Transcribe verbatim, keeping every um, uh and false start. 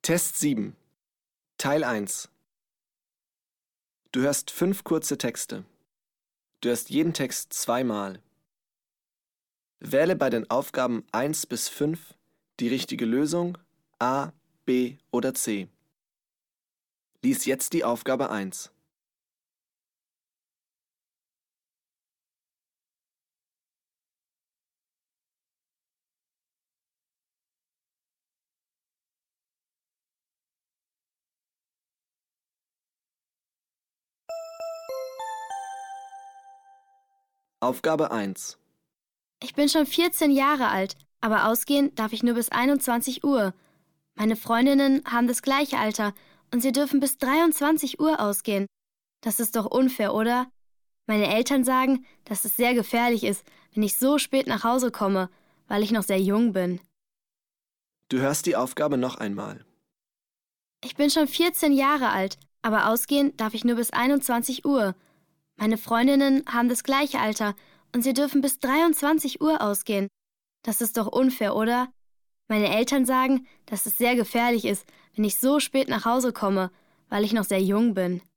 Test sieben, Teil eins. Du hörst fünf kurze Texte. Du hörst jeden Text zweimal. Wähle bei den Aufgaben eins bis fünf die richtige Lösung A, B oder C. Lies jetzt die Aufgabe eins. Aufgabe eins. Ich bin schon vierzehn Jahre alt, aber ausgehen darf ich nur bis einundzwanzig Uhr. Meine Freundinnen haben das gleiche Alter und sie dürfen bis dreiundzwanzig Uhr ausgehen. Das ist doch unfair, oder? Meine Eltern sagen, dass es sehr gefährlich ist, wenn ich so spät nach Hause komme, weil ich noch sehr jung bin. Du hörst die Aufgabe noch einmal. Ich bin schon vierzehn Jahre alt, aber ausgehen darf ich nur bis einundzwanzig Uhr. Meine Freundinnen haben das gleiche Alter und sie dürfen bis dreiundzwanzig Uhr ausgehen. Das ist doch unfair, oder? Meine Eltern sagen, dass es sehr gefährlich ist, wenn ich so spät nach Hause komme, weil ich noch sehr jung bin.